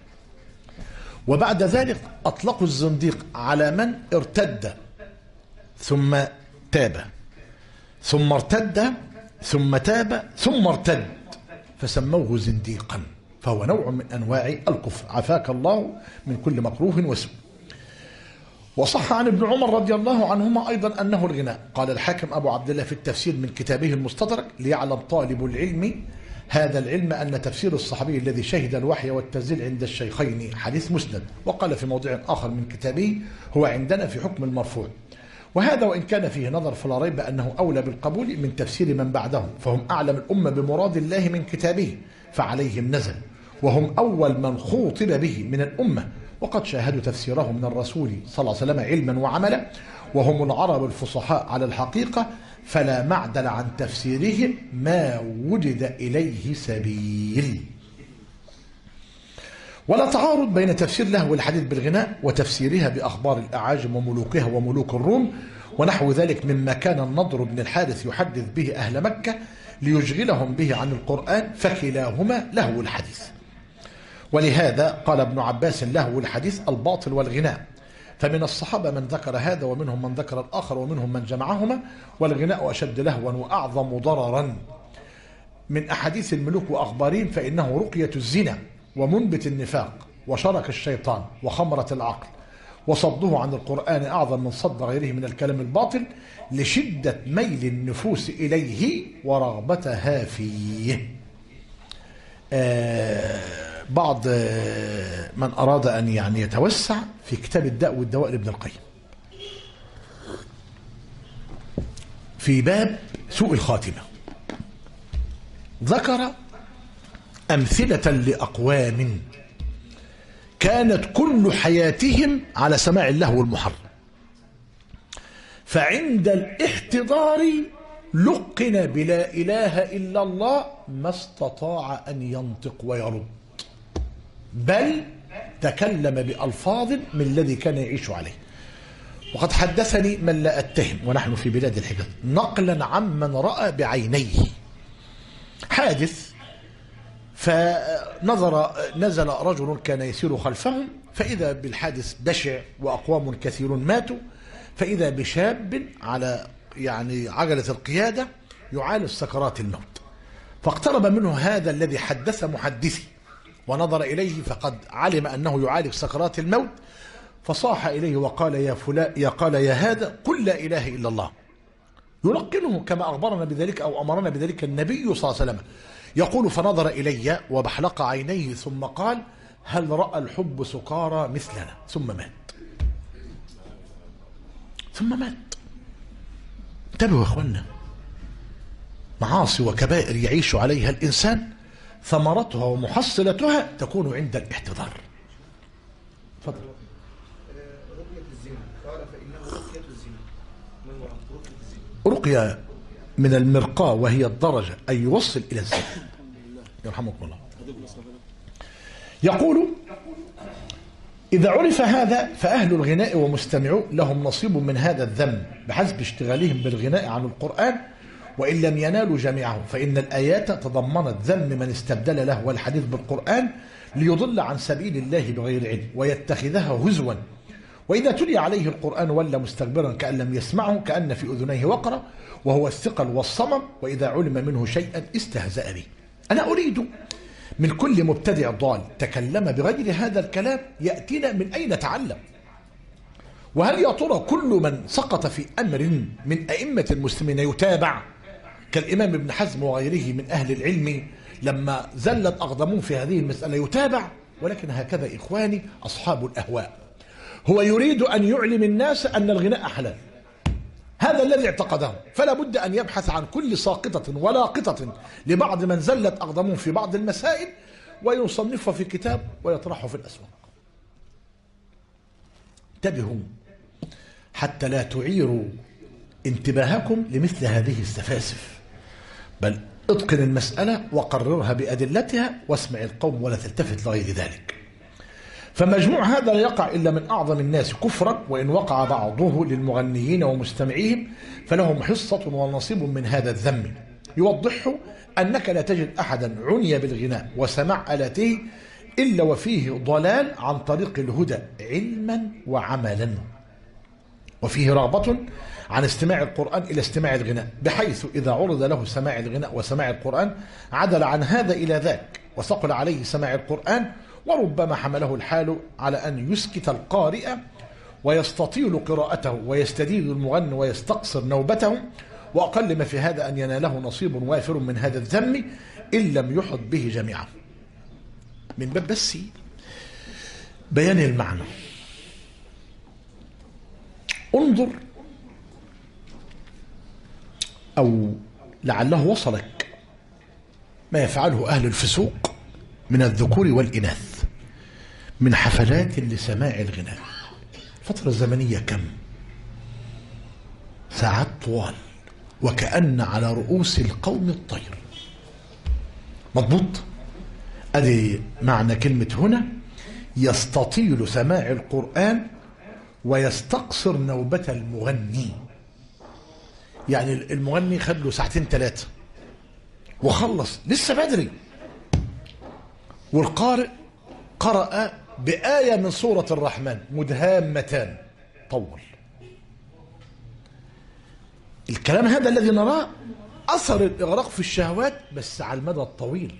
Speaker 1: وبعد ذلك أطلقوا الزنديق على من ارتد ثم تاب، ثم ارتد ثم تاب ثم ارتد، فسموه زنديقا، فهو نوع من أنواع الكفر. عافاك الله من كل مكروه وسوء. وصح عن ابن عمر رضي الله عنهما أيضا أنه الغناء. قال الحاكم أبو عبد الله في التفسير من كتابه المستدرك: ليعلم طالب العلم هذا العلم أن تفسير الصحابي الذي شهد الوحي والتنزيل عند الشيخين حديث مسند. وقال في موضع آخر من كتابه: هو عندنا في حكم المرفوع. وهذا وإن كان فيه نظر فلا ريب أنه أولى بالقبول من تفسير من بعدهم، فهم أعلم الأمة بمراد الله من كتابه، فعليهم نزل، وهم أول من خوطب به من الأمة، وقد شاهدوا تفسيره من الرسول صلى الله عليه وسلم علما وعملا، وهم العرب الفصحاء على الحقيقة، فلا معدل عن تفسيرهم ما وجد إليه سبيل. ولا تعارض بين تفسير لهو الحديث بالغناء وتفسيرها بأخبار الأعاجم وملوكها وملوك الروم ونحو ذلك، مما كان النضر بن الحارث يحدث به أهل مكة ليشغلهم به عن القرآن، فكلاهما لهو الحديث. ولهذا قال ابن عباس: لهو الحديث الباطل والغناء. فمن الصحابة من ذكر هذا، ومنهم من ذكر الآخر، ومنهم من جمعهما. والغناء أشد لهوا وأعظم ضررا من أحاديث الملوك وأخبارهم، فإنه رقية الزنا ومنبت النفاق وشرك الشيطان وخمرة العقل، وصده عن القرآن أعظم من صد غيره من الكلام الباطل، لشدة ميل النفوس إليه ورغبتها فيه. بعض من أراد أن يتوسع في كتاب الداء والدواء لابن القيم في باب سوء الخاتمة، ذكر أمثلة لأقوام كانت كل حياتهم على سماع اللهو المحرم، فعند الاحتضار لقن بلا إله إلا الله ما استطاع أن ينطق ويرد، بل تكلم بألفاظ من الذي كان يعيش عليه. وقد حدثني من لا أتهم ونحن في بلاد الحجاز نقلا عمن رأى بعينيه حادث، نزل رجل كان يسير خلفهم، فإذا بالحادث بشع وأقوام كثيرون ماتوا، فإذا بشاب على عجلة القيادة يعالج سكرات الموت، فاقترب منه هذا الذي حدث محدثي ونظر إليه فقد علم أنه يعالج سكرات الموت، فصاح إليه وقال: يا فلان، قال: يا هذا، قل لا إله إلا الله، يلقنه كما أخبرنا بذلك أو أمرنا بذلك النبي صلى الله عليه وسلم. يقول: فنظر إلي وبحلق عينيه ثم قال: هل رأى الحب سكارى مثلنا؟ ثم مات. انتبهوا يا اخوانا، معاصي وكبائر يعيش عليها الإنسان ثمرتها ومحصلتها تكون عند الاحتضار. تفضل.
Speaker 4: رقية الزنا قال: فإنه رقية الزنا. ما هو رقية الزنا؟
Speaker 1: رقية من المرقاة، وهي الدرجة أن يوصل إلى الزنا. يرحمكم الله. يقول: إذا عرف هذا فأهل الغناء ومستمعوه لهم نصيب من هذا الذم بحسب اشتغالهم بالغناء عن القرآن، وإن لم ينالوا جميعهم، فإن الآيات تضمنت ذم من استبدل له والحديث بالقرآن ليضل عن سبيل الله بغير علم ويتخذها هزوا. وإذا تلي عليه القرآن ولى مستكبرا كأن لم يسمعه كأن في أذنيه وقرا وهو الثقل والصمم، وإذا علم منه شيئا استهزأ به. أنا أريد من كل مبتدع ضال تكلم بغير هذا الكلام يأتينا من أين تعلم. وهل يا ترى كل من سقط في أمر من أئمة المسلمين يتابع كالإمام ابن حزم وغيره من أهل العلم لما زلت أقدمون في هذه المسألة يتابع؟ ولكن هكذا إخواني أصحاب الأهواء، هو يريد أن يعلم الناس أن الغناء حلال، هذا الذي اعتقده، فلا بد أن يبحث عن كل ساقطة ولاقطة لبعض من زلت أقدمون في بعض المسائل ويصنفها في كتاب ويطرحه في الأسواق. انتبهوا حتى لا تعيروا انتباهكم لمثل هذه السفاسف، بل اتقن المسألة وقررها بأدلتها واسمع القوم ولا تلتفت لغير ذلك. فمجموع هذا لا يقع إلا من أعظم الناس كفرا، وإن وقع بعضه للمغنيين ومستمعيهم فلهم حصة ونصيب من هذا الذم. يوضحه أنك لا تجد أحدا عني بالغناء وسماع آلاته إلا وفيه ضلال عن طريق الهدى علما وعملا، وفيه رغبة عن استماع القرآن إلى استماع الغناء، بحيث إذا عرض له سماع الغناء وسماع القرآن عدل عن هذا إلى ذاك وثقل عليه سماع القرآن، وربما حمله الحال على أن يسكت القارئ ويستطيل قراءته ويستديد المغني ويستقصر نوبته، وأقل ما في هذا أن يناله نصيب وافر من هذا الذم إن لم يحط به جميعا. من باب بس بيان المعنى، انظر أو لعله وصلك ما يفعله أهل الفسوق من الذكور والإناث من حفلات لسماع الغناء. الفترة الزمنية كم؟ ساعات طوال، وكأن على رؤوس القوم الطير. مضبوط؟ أدي معنى كلمة هنا، يستطيل سماع القرآن ويستقصر نوبة المغني. يعني المغني خد له ساعتين ثلاثة وخلص لسه بدري، والقارئ قرأ بآية من سورة الرحمن مدهامتان، طول. الكلام هذا الذي نراه أثر الإغراق في الشهوات بس على المدى الطويل.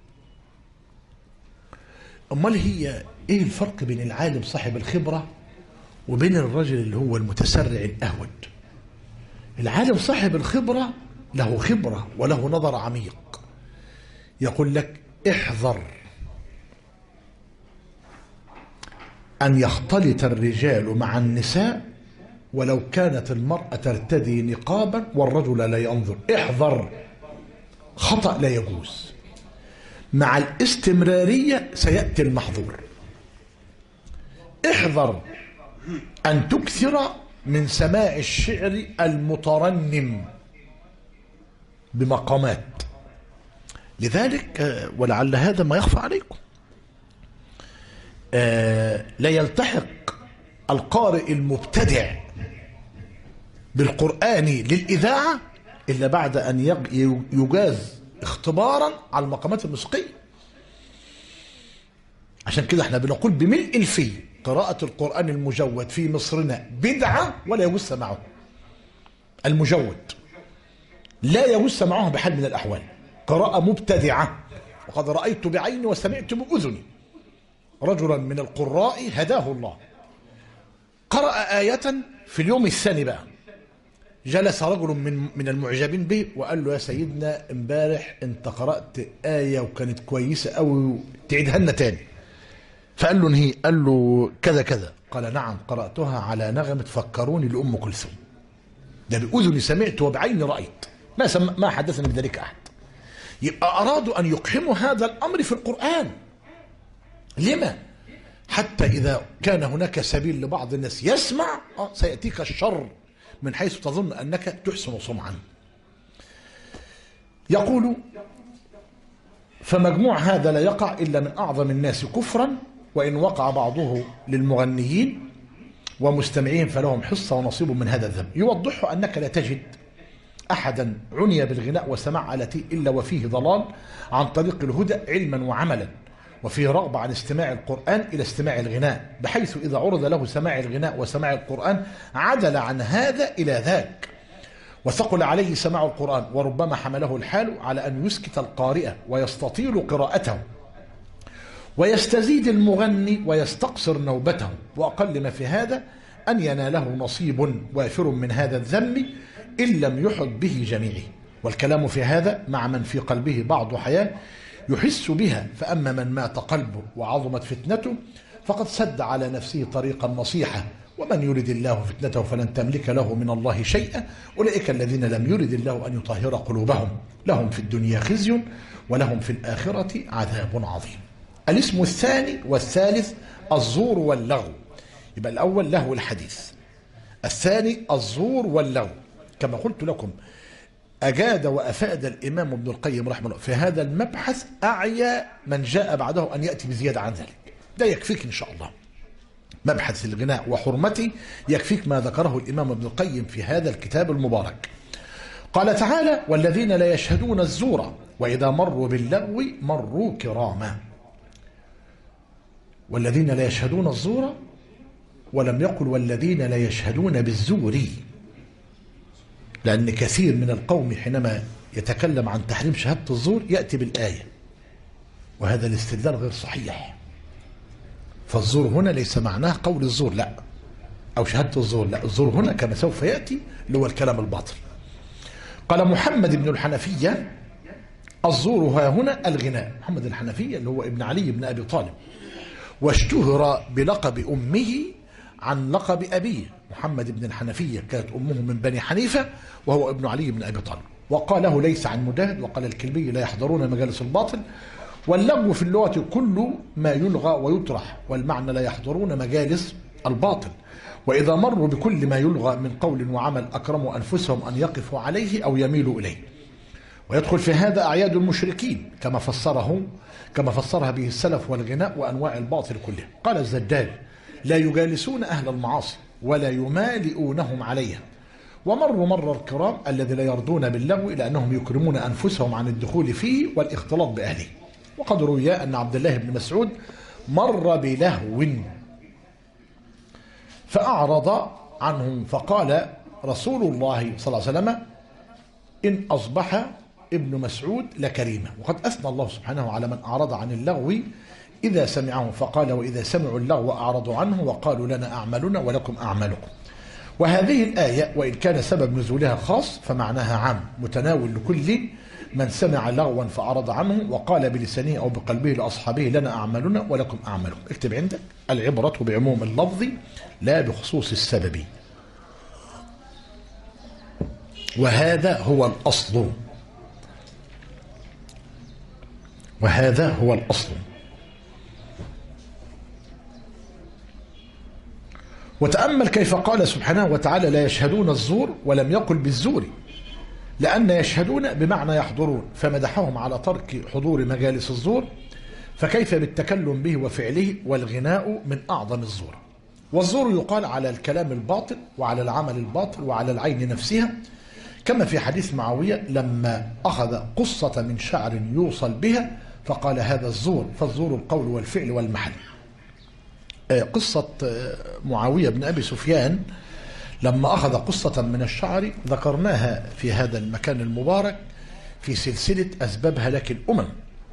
Speaker 1: أمال هي إيه الفرق بين العالم صاحب الخبرة وبين الرجل اللي هو المتسرع الأهود؟ العالم صاحب الخبرة له خبرة وله نظر عميق، يقول لك احذر أن يختلط الرجال مع النساء ولو كانت المرأة ترتدي نقابا والرجل لا ينظر. احذر، خطأ لا يجوز. مع الاستمرارية سيأتي المحظور. احذر أن تكثر من سماع الشعر المترنم بمقامات. لذلك ولعل هذا ما يخفى عليكم، لا يلتحق القارئ المبتدع بالقرآن للإذاعة إلا بعد أن يجاز اختبارا على المقامات الموسيقية. عشان كده احنا بنقول بملء الفي قراءة القرآن المجود في مصرنا بدعة ولا يجوز سماعه. المجود لا يجوز سماعه بحال من الأحوال، قراءة مبتدعة. وقد رأيت بعيني وسمعت بأذني رجلا من القراء هداه الله قرأ آية في اليوم الثاني بقى جلس رجل من المعجبين به وقال له: يا سيدنا امبارح انت قرأت آية وكانت كويسة أوي، تعيدها لنا تاني. فقال له: انهي؟ قال له: كذا كذا. قال: نعم، قرأتها على نغمة فكروني لأم كلثوم. ده بأذني سمعت وبعيني رأيت، ما حدثني بذلك أحد. يبقى أرادوا أن يقحموا هذا الأمر في القرآن. لما؟ حتى إذا كان هناك سبيل لبعض الناس يسمع سيأتيك الشر من حيث تظن أنك تحسن صنعا. يقول: فمجموع هذا لا يقع إلا من أعظم الناس كفرا، وإن وقع بعضه للمغنيين ومستمعين فلهم حصة ونصيب من هذا الذنب. يوضح أنك لا تجد أحدا عني بالغناء وسماع آلته إلا وفيه ضلال عن طريق الهدى علما وعملا، وفيه رغبة عن استماع القرآن إلى استماع الغناء، بحيث إذا عرض له سماع الغناء وسماع القرآن عدل عن هذا إلى ذاك، وثقل عليه سماع القرآن، وربما حمله الحال على أن يسكت القارئ ويستطيل قراءته ويستزيد المغني ويستقصر نوبته، وأقل ما في هذا أن يناله نصيب وافر من هذا الذنب إن لم يحط به جميعه. والكلام في هذا مع من في قلبه بعض حياة يحس بها، فأما من مات قلبه وعظمت فتنته فقد سد على نفسه طريق النصيحة، ومن يرد الله فتنته فلن تملك له من الله شيئا، أولئك الذين لم يرد الله أن يطهر قلوبهم لهم في الدنيا خزي ولهم في الآخرة عذاب عظيم. الاسم الثاني والثالث الزور واللغو. يبقى الأول لهو الحديث، الثاني الزور واللغو. كما قلت لكم أجاد وأفاد الإمام ابن القيم رحمه الله في هذا المبحث، أعيا من جاء بعده أن يأتي بزيادة عن ذلك. ده يكفيك إن شاء الله. مبحث الغناء وحرمته يكفيك ما ذكره الإمام ابن القيم في هذا الكتاب المبارك. قال تعالى: والذين لا يشهدون الزور وإذا مروا باللغو مروا كراما. والذين لا يشهدون الزور، ولم يقل والذين لا يشهدون بالزور، لأن كثير من القوم حينما يتكلم عن تحريم شهادة الزور يأتي بالآية، وهذا الاستدلال غير صحيح. فالزور هنا ليس معناه قول الزور، لا، أو شهادة الزور، لا، الزور هنا كما سوف يأتي اللي هو الكلام الباطل. قال محمد بن الحنفية: الزور ها هنا الغناء. محمد الحنفية اللي هو ابن علي بن أبي طالب، واشتهر بلقب أمه عن لقب أبيه. محمد بن الحنفية كانت أمه من بني حنيفة وهو ابن علي بن أبي طالب. وقاله ليس عن مجاهد، وقال الكلبي: لا يحضرون مجالس الباطل. واللغو في اللغة كل ما يلغى ويطرح، والمعنى لا يحضرون مجالس الباطل. وإذا مروا بكل ما يلغى من قول وعمل أكرموا أنفسهم أن يقفوا عليه أو يميلوا إليه. ويدخل في هذا أعياد المشركين كما فسرها به السلف والغناء وأنواع الباطل كلها. قال الزجاج: لا يجالسون أهل المعاصي ولا يمالئونهم عليها. ومروا مر الكرام الذي لا يرضون باللغو إلى أنهم يكرمون أنفسهم عن الدخول فيه والاختلاط بأهله. وقد روي أن عبد الله بن مسعود مر بلهو فأعرض عنه، فقال رسول الله صلى الله عليه وسلم: إن أصبح ابن مسعود لكريمة. وقد أثنى الله سبحانه على من أعرض عن اللغو إذا سمعه، فقال: وإذا سمعوا اللغو أعرضوا عنه وقالوا لنا أعمالنا ولكم أعمالكم. وهذه الآية وإن كان سبب نزولها خاص فمعناها عام متناول لكل من سمع لغوا فأعرض عنه وقال بلسانه أو بقلبه لأصحابه: لنا أعمالنا ولكم أعمالكم. اكتب عندك: العبرة بعموم اللفظ لا بخصوص السبب. وهذا هو الأصل، وهذا هو الأصل. وتأمل كيف قال سبحانه وتعالى: لا يشهدون الزور، ولم يقل بالزور، لأن يشهدون بمعنى يحضرون، فمدحهم على ترك حضور مجالس الزور، فكيف بالتكلم به وفعله؟ والغناء من أعظم الزور. والزور يقال على الكلام الباطل وعلى العمل الباطل وعلى العين نفسها، كما في حديث معاوية لما أخذ قصة من شعر يوصل بها فقال: هذا الزور. فالزور القول والفعل والمحل. قصة معاوية بن أبي سفيان لما أخذ قصة من الشعر ذكرناها في هذا المكان المبارك في سلسلة أسباب هلاك الأمم،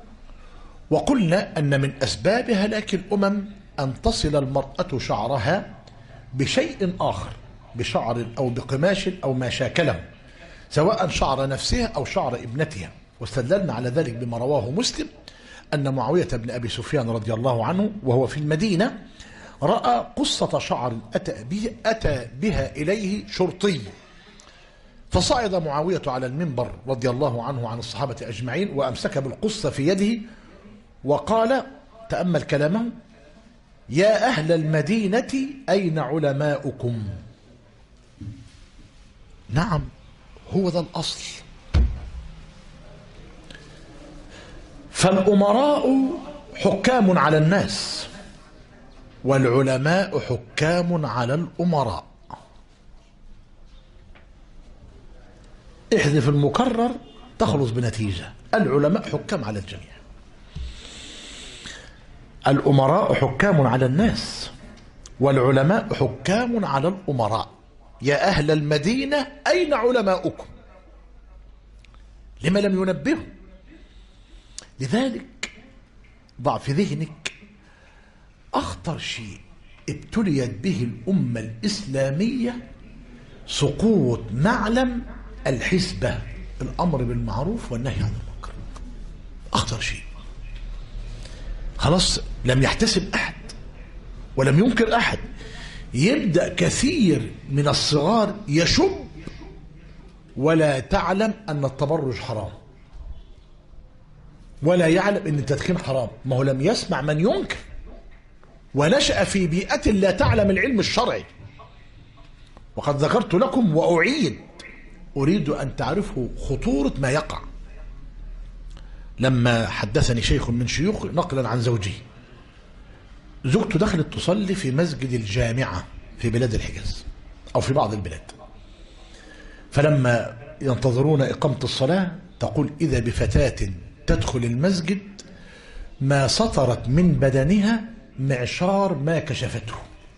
Speaker 1: وقلنا أن من أسباب هلاك الأمم أن تصل المرأة شعرها بشيء آخر، بشعر أو بقماش أو ما شاكله، سواء شعر نفسها أو شعر ابنتها. واستدللنا على ذلك بما رواه مسلم أن معاوية بن أبي سفيان رضي الله عنه وهو في المدينة رأى قصة شعر أتى بها إليه شرطي، فصعد معاوية على المنبر رضي الله عنه عن الصحابة أجمعين وأمسك بالقصة في يده وقال: تأمل كلامه: يا أهل المدينة أين علماؤكم؟ نعم، هو ذا الأصل. فالأمراء حكام على الناس، والعلماء حكام على الأمراء. احذف المكرر تخلص بنتيجة. العلماء حكام على الجميع، الأمراء حكام على الناس، والعلماء حكام على الأمراء. يا أهل المدينة أين علماؤكم؟ لما لم ينبهوا؟ لذلك ضع في ذهنك أخطر شيء ابتليت به الأمة الإسلامية سقوط معلم الحسبة، الأمر بالمعروف والنهي عن المنكر. أخطر شيء. خلاص لم يحتسب أحد ولم ينكر أحد. يبدأ كثير من الصغار يشب ولا تعلم أن التبرج حرام، ولا يعلم أن التدخين حرام. ما هو لم يسمع من ينكر، ونشأ في بيئة لا تعلم العلم الشرعي. وقد ذكرت لكم وأعيد، أريد أن تعرفوا خطورة ما يقع. لما حدثني شيخ من شيوخ نقلا عن زوجه، زوجته دخلت تصلي في مسجد الجامعة في بلاد الحجاز أو في بعض البلاد، فلما ينتظرون إقامة الصلاة تقول إذا بفتاة تدخل المسجد ما سطرت من بدنها معشار ما كشفته.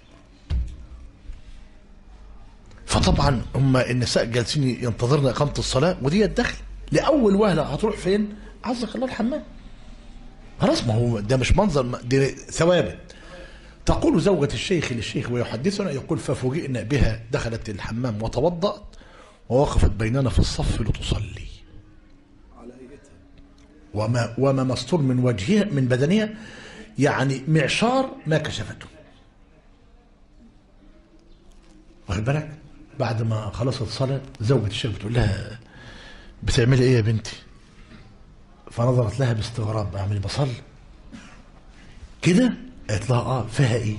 Speaker 1: فطبعا هم النساء جالسين ينتظرن إقامة الصلاة، ودي الدخل لأول وهلة هتروح فين؟ عزك الله الحمام. خلاص ما هو ده مش منظر، دي ثوابت. تقول زوجة الشيخ للشيخ ويحدثنا، يقول ففوجئنا بها دخلت الحمام وتوضأت ووقفت بيننا في الصف لتصلي
Speaker 3: على هيئتها،
Speaker 1: وما مستور من وجهها من بدنها، يعني معشار ما كشفته. واخد بالك؟ بعد ما خلصت الصلاة زوجة الشيخ بتقول لها بتعملي ايه يا بنتي؟ فنظرت لها باستغراب، اعمل بصلي كده؟ قالت لها فيها ايه؟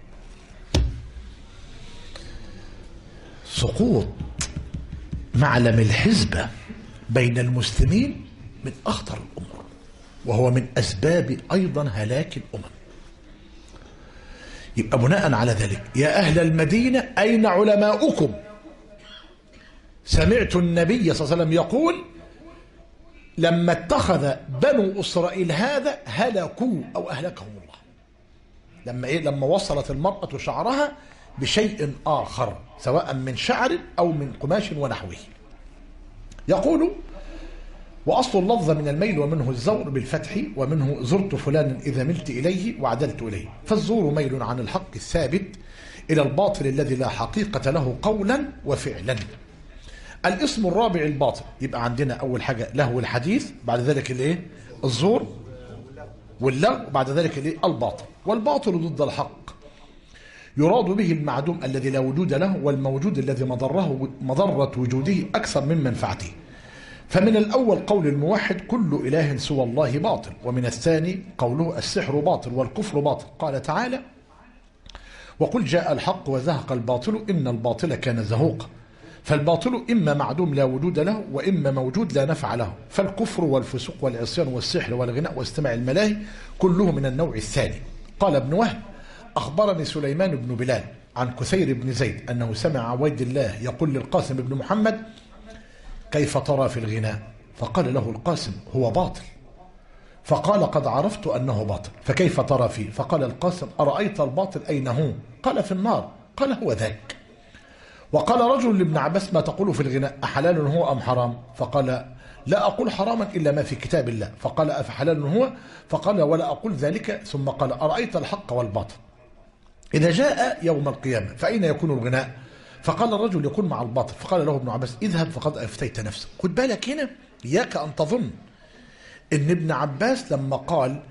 Speaker 1: سقوط معلم الحزبة بين المسلمين من اخطر الامور، وهو من اسباب ايضا هلاك الامم. يبقى بناء على ذلك يا اهل المدينة اين علماؤكم؟ سمعت النبي صلى الله عليه وسلم يقول لما اتخذ بنو اسرائيل هذا هلكوا او اهلكهم الله. لما وصلت المرأة شعرها بشيء آخر سواء من شعر أو من قماش ونحوه. يقول وأصل اللفظ من الميل ومنه الزور بالفتح، ومنه زرت فلانا إذا ملت إليه وعدلت إليه. فالزور ميل عن الحق الثابت إلى الباطل الذي لا حقيقة له قولا وفعلا. الاسم الرابع الباطل. يبقى عندنا أول حاجة لهو الحديث، بعد ذلك الايه؟ الزور واللغو، بعد ذلك الايه؟ الباطل. والباطل ضد الحق، يراد به المعدوم الذي لا وجود له، والموجود الذي مضرة وجوده أكثر من منفعته. فمن الأول قول الموحد كل إله سوى الله باطل، ومن الثاني قوله السحر باطل والكفر باطل. قال تعالى وقل جاء الحق وزهق الباطل إن الباطل كان زهوقا. فالباطل إما معدوم لا وجود له، وإما موجود لا نفع له. فالكفر والفسوق والعصيان والسحر والغناء واستماع الملاهي كله من النوع الثاني. قال ابن وهب أخبرني سليمان بن بلال عن كثير بن زيد أنه سمع عبيد الله يقول للقاسم بن محمد كيف ترى في الغناء؟ فقال له القاسم هو باطل. فقال قد عرفت أنه باطل، فكيف ترى فيه؟ فقال القاسم أرأيت الباطل أين هو؟ قال في النار. قال هو ذاك. وقال رجل لابن عباس ما تقول في الغناء أحلال هو أم حرام؟ فقال لا أقول حراما إلا ما في كتاب الله. فقال أفحلال هو؟ فقال ولا أقول ذلك. ثم قال أرأيت الحق والباطل إذا جاء يوم القيامة فأين يكون الغناء؟ فقال الرجل يكون مع الباطل. فقال له ابن عباس اذهب فقد أفتيت نفسك. خد بالك هنا، إياك أن تظن إن ابن عباس لما قال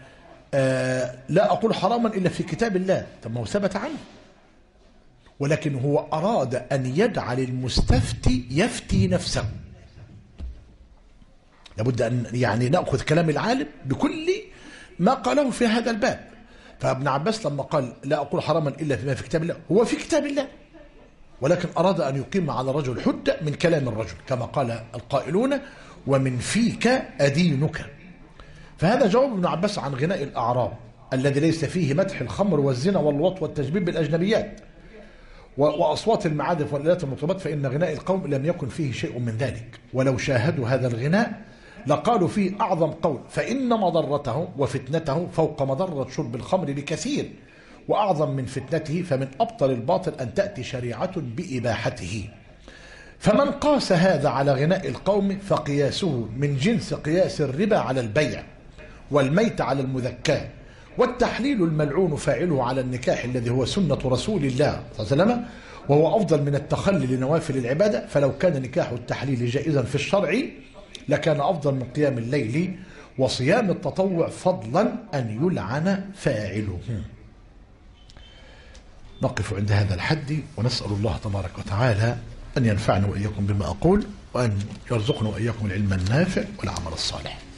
Speaker 1: لا أقول حراما إلا في كتاب الله، طب ما هو ثبت عنه، ولكن هو أراد أن يجعل المستفتي يفتي نفسه. لابد أن يعني نأخذ كلام العالم بكل ما قاله في هذا الباب. فابن عباس لما قال لا أقول حراما إلا فيما في كتاب الله، هو في كتاب الله، ولكن أراد أن يقيم على الرجل حجة من كلام الرجل كما قال القائلون ومن فيك أدينك. فهذا جواب ابن عباس عن غناء الأعراب. الذي ليس فيه مدح الخمر والزنا واللواط والتشبيب بالأجنبيات وأصوات المعازف والآلات المطربات، فإن غناء القوم لم يكن فيه شيء من ذلك، ولو شاهدوا هذا الغناء لقالوا فيه أعظم قول، فإن مضرته وفتنته فوق مضرة شرب الخمر بكثير، وأعظم من فتنته، فمن أبطل الباطل أن تأتي شريعة بإباحته. فمن قاس هذا على غناء القوم فقياسه من جنس قياس الربا على البيع، والميت على المذكاة، والتحليل الملعون فاعله على النكاح الذي هو سنة رسول الله صلى الله عليه وسلم، وهو أفضل من التخلي لنوافل العبادة. فلو كان نكاح التحليل جائزا في الشرع لكان أفضل من قيام الليل وصيام التطوع، فضلا أن يلعن فاعله. نقف عند هذا الحد، ونسأل الله تبارك وتعالى أن ينفعنا وإياكم بما أقول، وأن يرزقنا وإياكم العلم النافع والعمل الصالح.